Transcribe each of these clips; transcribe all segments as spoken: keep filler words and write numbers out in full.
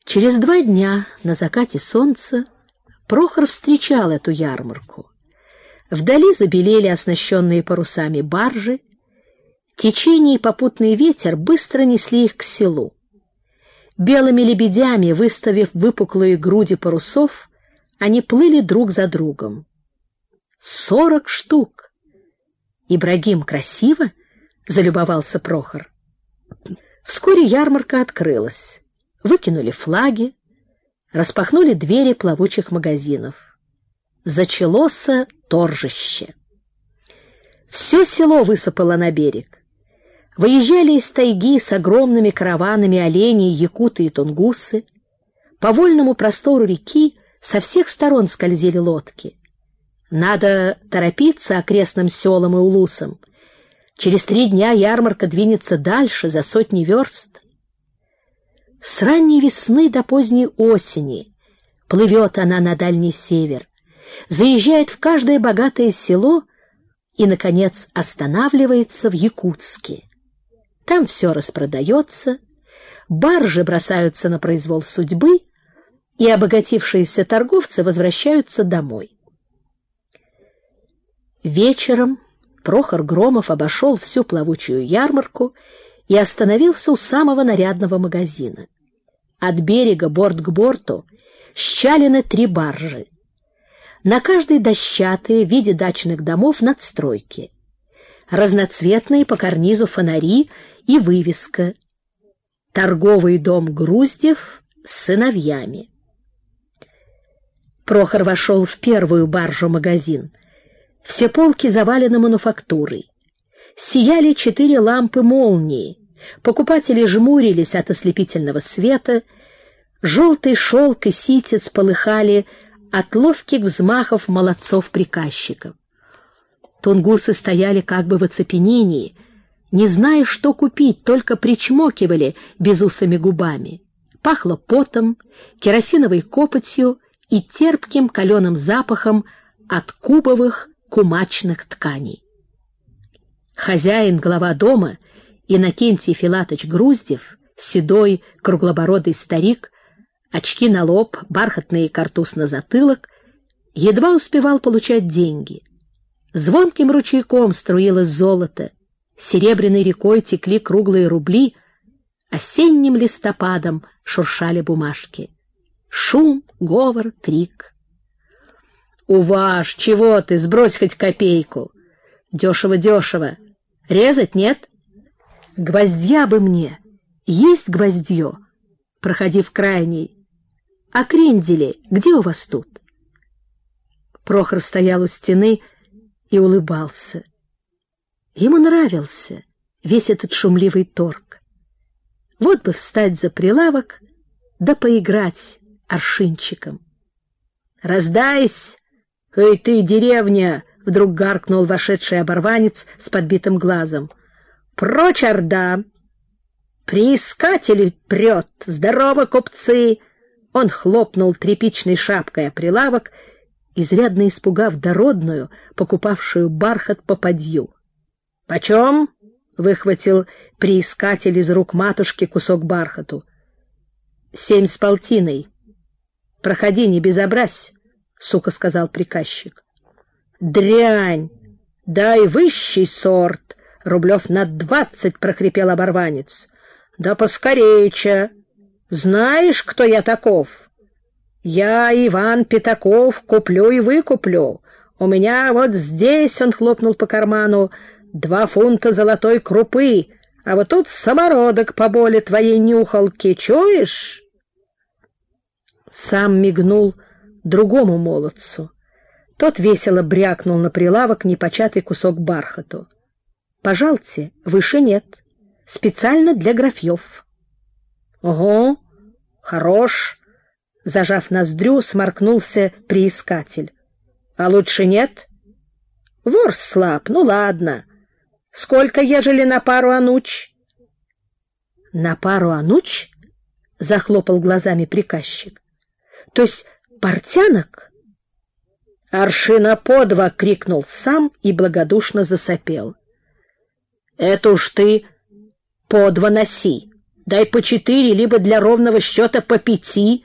Через два дня на закате солнца Прохор встречал эту ярмарку. Вдали забелели оснащенные парусами баржи. Течение и попутный ветер быстро несли их к селу. Белыми лебедями, выставив выпуклые груди парусов, они плыли друг за другом. Сорок штук! Ибрагим, красиво? — залюбовался Прохор. Вскоре ярмарка открылась. Выкинули флаги, распахнули двери плавучих магазинов. Зачалось торжище. Все село высыпало на берег. Выезжали из тайги с огромными караванами оленей, якуты и тунгусы. По вольному простору реки со всех сторон скользили лодки. Надо торопиться окрестным селам и улусам. Через три дня ярмарка двинется дальше, за сотни верст. С ранней весны до поздней осени плывет она на дальний север, заезжает в каждое богатое село и, наконец, останавливается в Якутске. Там все распродается, баржи бросаются на произвол судьбы, и обогатившиеся торговцы возвращаются домой. Вечером Прохор Громов обошел всю плавучую ярмарку и остановился у самого нарядного магазина. От берега борт к борту счалены три баржи. На каждой дощатые в виде дачных домов надстройки. Разноцветные по карнизу фонари и вывеска: «Торговый дом Груздев с сыновьями». Прохор вошел в первую баржу-магазин. Все полки завалены мануфактурой. Сияли четыре лампы молнии. Покупатели жмурились от ослепительного света. Желтый шелк и ситец полыхали от ловких взмахов молодцов-приказчиков. Тунгусы стояли как бы в оцепенении, не зная, что купить, только причмокивали безусыми губами. Пахло потом, керосиновой копотью и терпким каленым запахом от кубовых кумачных тканей. Хозяин, глава дома, Иннокентий Филатыч Груздев, седой, круглобородый старик, очки на лоб, бархатный картуз на затылок, едва успевал получать деньги. Звонким ручейком струилось золото, серебряной рекой текли круглые рубли, осенним листопадом шуршали бумажки. Шум, говор, крик. «Уваж, чего ты? Сбрось хоть копейку! Дешево-дешево! Резать нет? Гвоздья бы мне! Есть гвоздье? Проходи в крайний. А крендели где у вас тут?» Прохор стоял у стены и улыбался. Ему нравился весь этот шумливый торг. Вот бы встать за прилавок да поиграть аршинчиком. «Раздайсь! Эй ты, деревня!» — вдруг гаркнул вошедший оборванец с подбитым глазом. «Прочь, орда! Приискатели прет! Здорово, купцы!» Он хлопнул тряпичной шапкой о прилавок, изрядно испугав дородную, покупавшую бархат попадью. «Почем?» — выхватил приискатель из рук матушки кусок бархату. «Семь с полтиной. Проходи, не безобразь», — сухо сказал приказчик. «Дрянь! Дай высший сорт! Рублев на двадцать!» — прохрипел оборванец. «Да поскорейче! Знаешь, кто я таков? Я Иван Пятаков, куплю и выкуплю. У меня вот здесь, — он хлопнул по карману, — два фунта золотой крупы, а вот тут самородок по боли твоей нюхалки, чуешь?» Сам мигнул другому молодцу. Тот весело брякнул на прилавок непочатый кусок бархату. «Пожалуйте, выше нет. Специально для графьев». «Ого, хорош!» — зажав ноздрю, сморкнулся приискатель. «А лучше нет?» «Вор слаб, ну ладно. Сколько, ежели на пару ануч?» «На пару ануч?» — захлопал глазами приказчик. «То есть портянок?» «Аршина по два!» — крикнул сам и благодушно засопел. «Это уж ты по два носи, дай по четыре, либо для ровного счета по пяти.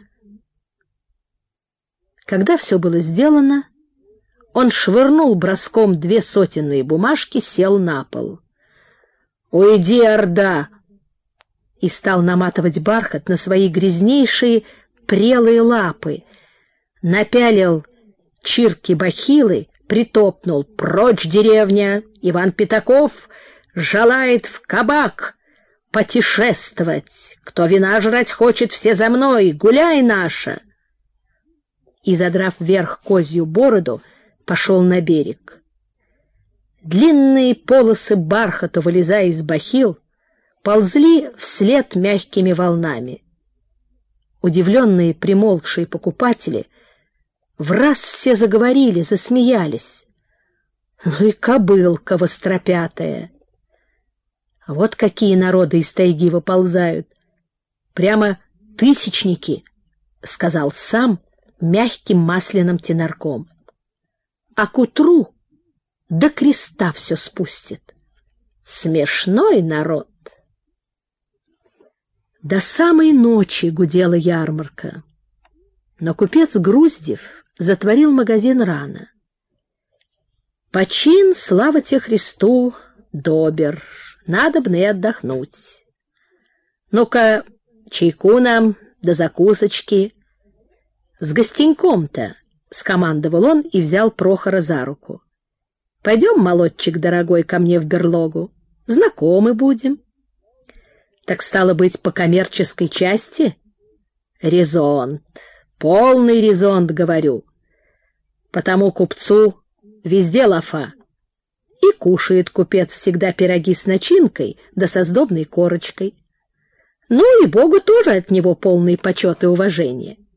Когда все было сделано, он швырнул броском две сотенные бумажки, сел на пол. «Уйди, орда!» и стал наматывать бархат на свои грязнейшие прелые лапы, напялил чирки-бахилы, притопнул: «Прочь, деревня! Иван Пятаков желает в кабак потешествовать. Кто вина жрать хочет, все за мной! Гуляй, наша!» И, задрав вверх козью бороду, пошел на берег. Длинные полосы бархата, вылезая из бахил, ползли вслед мягкими волнами. Удивленные примолкшие покупатели враз все заговорили, засмеялись. Ну и кобылка востропятая! Вот какие народы из тайги выползают! Прямо тысячники, — сказал сам мягким масляным тенорком. А к утру до креста все спустит. Смешной народ! До самой ночи гудела ярмарка. Но купец Груздев затворил магазин рано. Почин, слава те Христу, добер, надобно и отдохнуть. Ну-ка, чайку нам да закусочки. С гостеньком-то, — скомандовал он и взял Прохора за руку. — Пойдем, молодчик дорогой, ко мне в берлогу. Знакомы будем. Так стало быть, по коммерческой части? Резонт, полный резонт, говорю. Потому купцу везде лафа. И кушает купец всегда пироги с начинкой да со сдобной корочкой. Ну и Богу тоже от него полный почет и уважение.